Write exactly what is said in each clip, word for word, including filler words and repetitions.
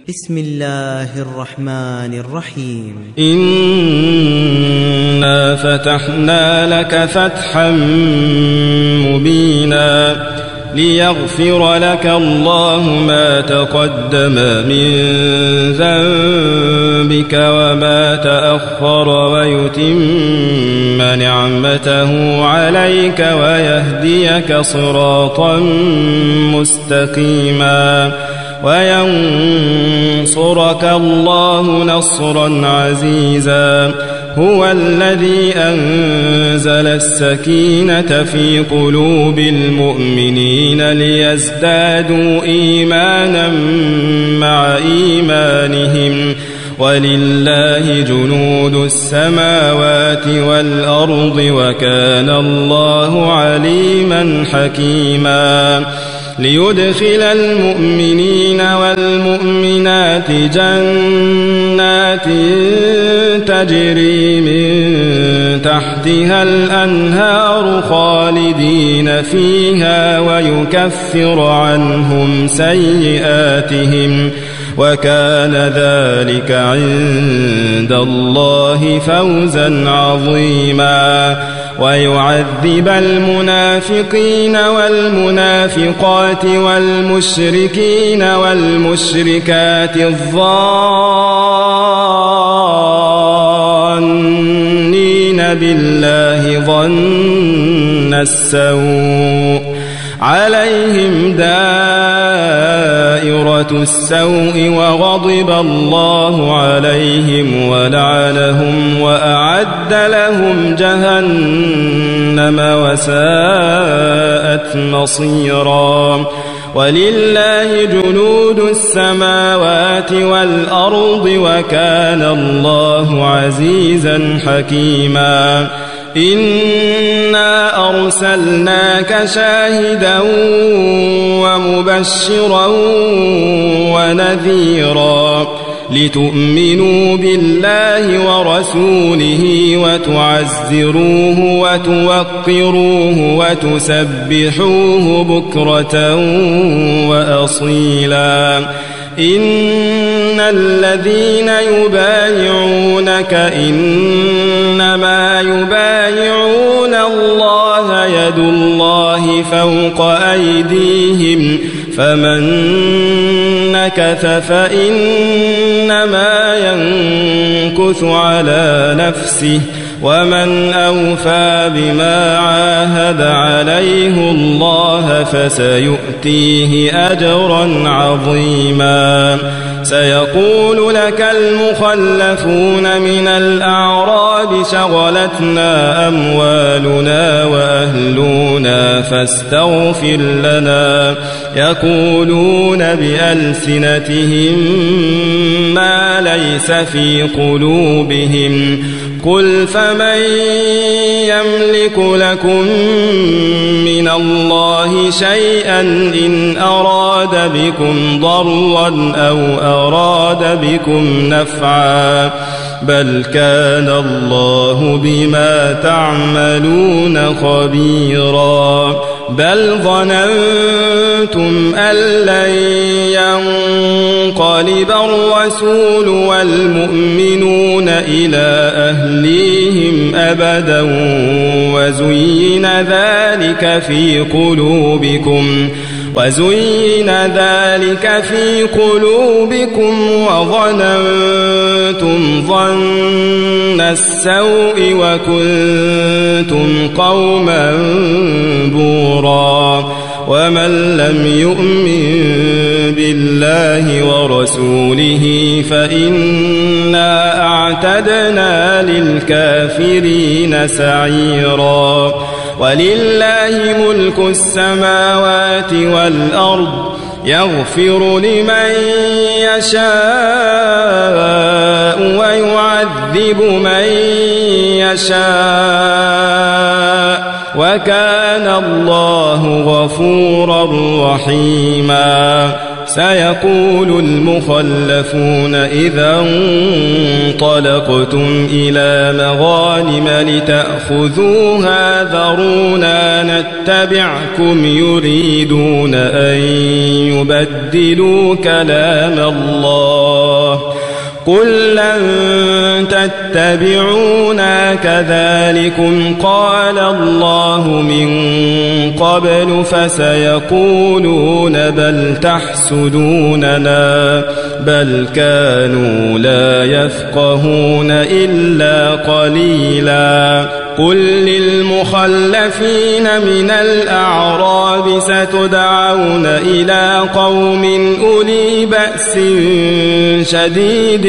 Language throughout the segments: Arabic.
بسم الله الرحمن الرحيم. إنا فتحنا لك فتحا مبينا ليغفر لك الله ما تقدم من ذنبك وما تأخر ويتم نعمته عليك ويهديك صراطا مستقيما وينصرك الله نصرا عزيزا. هو الذي أنزل السكينة في قلوب المؤمنين ليزدادوا إيمانا مع إيمانهم ولله جنود السماوات والأرض وكان الله عليما حكيما. ليدخل المؤمنين والمؤمنات جنات تجري من تحتها الأنهار خالدين فيها ويكفر عنهم سيئاتهم وكان ذلك عند الله فوزا عظيما. ويعذب المنافقين والمنافقات والمشركين والمشركات الظانين بالله ظن السوء عليهم دائرة السوء وغضب الله عليهم ولعنهم وأعد لهم جهنم وساءت مصيرا. ولله جنود السماوات والأرض وكان الله عزيزا حكيما. إنا أرسلناك شاهدا ومبشرا ونذيرا لتؤمنوا بالله ورسوله وتعزروه وتوقروه وتسبحوه بكرة وأصيلا. إن الذين يبايعونك إنما يبايعون الله يد الله فوق أيديهم فمن نكث فإنما ينكث على نفسه ومن أوفى بما عاهد عليه الله فسيؤتيه أجرا عظيما. سيقول لك المخلفون من الأعراب شغلتنا أموالنا وأهلنا فاستغفر لنا يقولون بألسنتهم ما ليس في قلوبهم قل فمن يملك لكم من الله شيئا إن أراد بكم ضرا أو أراد بكم نفعا بل كان الله بما تعملون خبيرا. بل ظننتم أن لن ينقلب الرسول والمؤمنون إلى أهليهم أبدا وزين ذلك في قلوبكم وزين ذلك في قلوبكم وظننتم ظن السوء وكنتم قوما بورا. ومن لم يؤمن بالله ورسوله فإنا أعتدنا للكافرين سعيرا. ولله ملك السماوات والأرض يغفر لمن يشاء ويعذب من يشاء وكان الله غفورا رحيما. سيقول المخلفون إذا انطلقتم إلى مغانم لتأخذوها ذرونا قل لن تتبعونا كذلكم قال الله من قبل فسيقولون بل تحسدوننا بل كانوا لا يفقهون إلا قليلا قل للمخلفين من الأعراب ستدعون إلى قوم أولي بأس شديد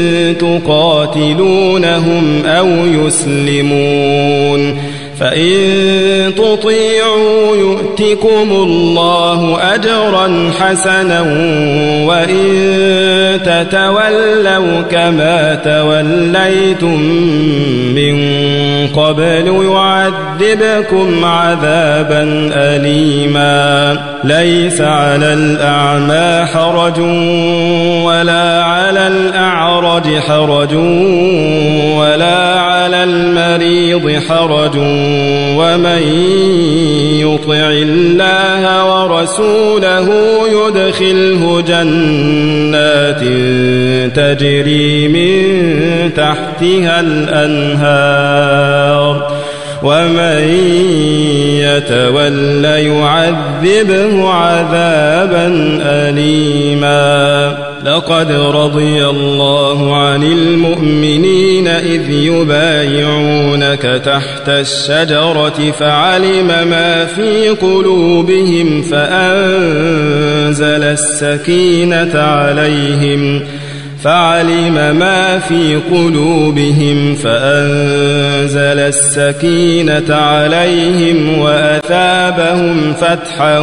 تقاتلونهم أو يسلمون فإن تطيعوا يؤتكم الله أجرا حسنا وإن تتولوا كما توليتم من قبل يعذبكم عذابا أليما ليس على الأعمى حرج ولا على الأعرج حرج ولا على المريض حرج ومن يطع الله ورسوله يدخله جنات تجري من تحتها الأنهار ومن يتول يعذبه عذابا أليما لقد رضي الله عن المؤمنين إذ يبايعونك تحت الشجرة فعلم ما في قلوبهم فأنزل السكينة عليهم فعلم ما في قلوبهم فأنزل السكينة عليهم وأثابهم فتحا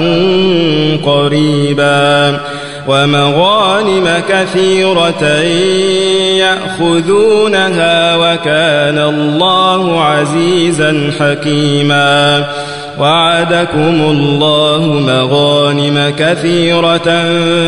قريبا ومغانم كثيرة يأخذونها وكان الله عزيزا حكيما وعدكم الله مغانم كثيرة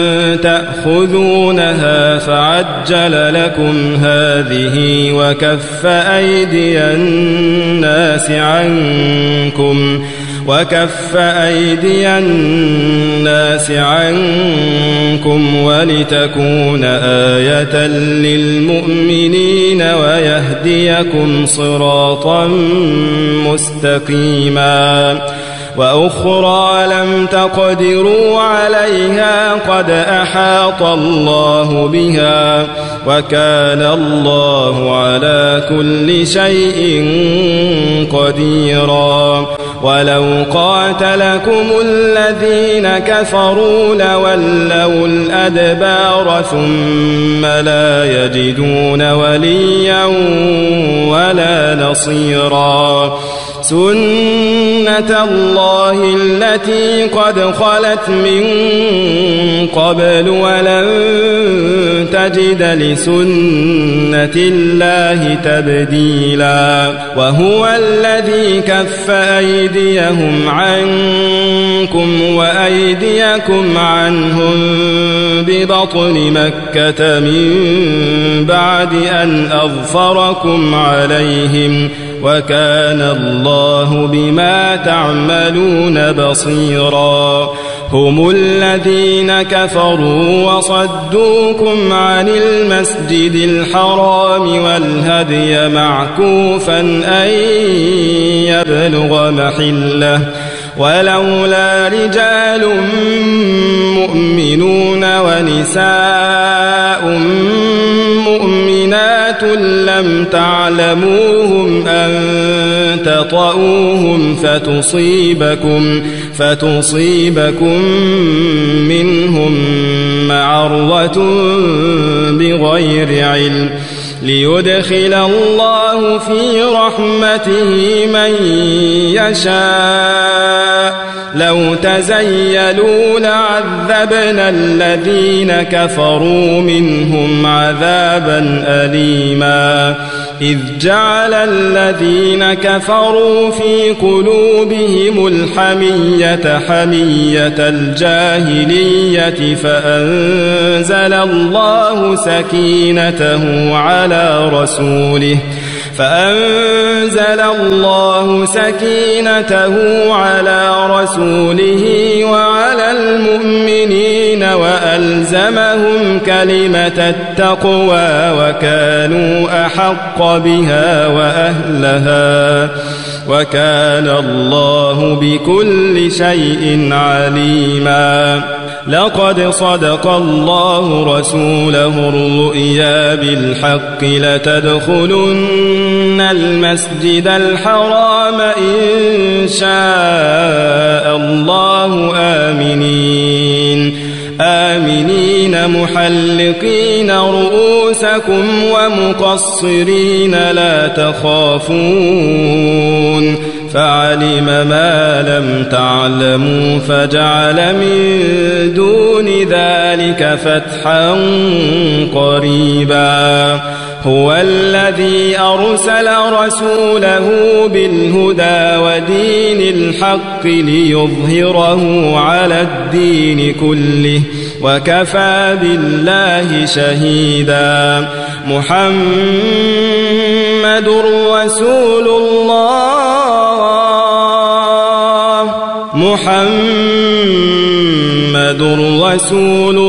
تأخذونها فعجل لكم هذه وكف أيدي الناس عنكم وكف أيدي الناس عنكم ولتكون آية للمؤمنين ويهديكم صراطا مستقيما وأخرى لم تقدروا عليها قد أحاط الله بها وكان الله على كل شيء قديرا ولو قاتلكم الذين كفروا لولوا الأدبار ثم لا يجدون وليا ولا نصيرا سنة الله التي قد خلت من قبل ولن تجد لسنة الله تبديلا وهو الذي كف أيديهم عنكم وأيديكم عنهم ببطن مكة من بعد أن أظفركم عليهم وكان الله بما تعملون بصيرا هم الذين كفروا وصدوكم عن المسجد الحرام والهدي معكوفا أن يبلغ محله ولولا رجال مؤمنون ونساء مؤمنات لم تعلموهم أن تطؤوهم فتصيبكم فتصيبكم منهم معرة بغير علم ليدخل الله في رحمته من يشاء لو تزيلوا لعذبنا الذين كفروا منهم عذابا أليما إذ جعل الذين كفروا في قلوبهم الحمية حمية الجاهلية فأنزل الله سكينته على رسوله فأنزل الله سكينته على رسوله وعلى المؤمنين وألزمهم كلمة التقوى وكانوا أحق بها وأهلها وكان الله بكل شيء عليما. لقد صدق الله رسوله الرؤيا بالحق لتدخلن المسجد الحرام إن شاء الله آمنين آمنين محلقين رؤوسكم ومقصرين لا تخافون فعلم ما لم تعلموا فجعل من دون ذلك فتحا قريبا. هو الذي أرسل رسوله بالهدى ودين الحق ليظهره على الدين كله وكفى بالله شهيدا. محمد رسول الله محمد رسول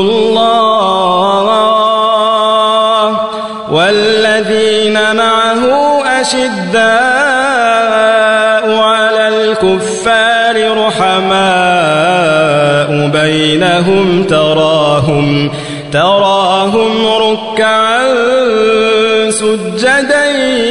الله والذين معه أشداء على الكفار رحماء بينهم تراهم تراهم ركعا سجدا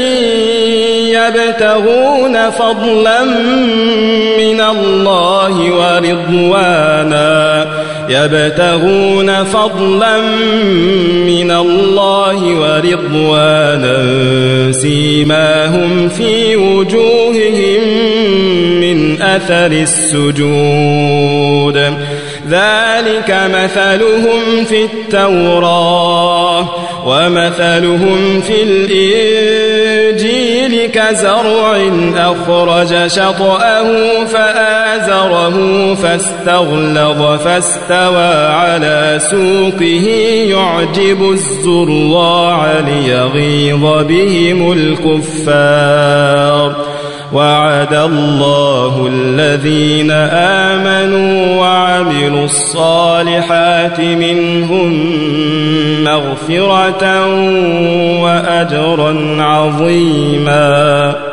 يبتغون فضلا من الله ورضوانا يبتغون فضلا من الله ورضوانا سيماهم في وجوههم من أثر السجود ذلك مثلهم في التوراة ومثلهم في الإنجيل كزرع أخرج شطأه فآزره فاستغلظ فاستوى على سوقه يعجب الزراع ليغيظ بهم الكفار. وعد الله الذين آمنوا وعملوا الصالحات منهم مغفرة وأجرا عظيما.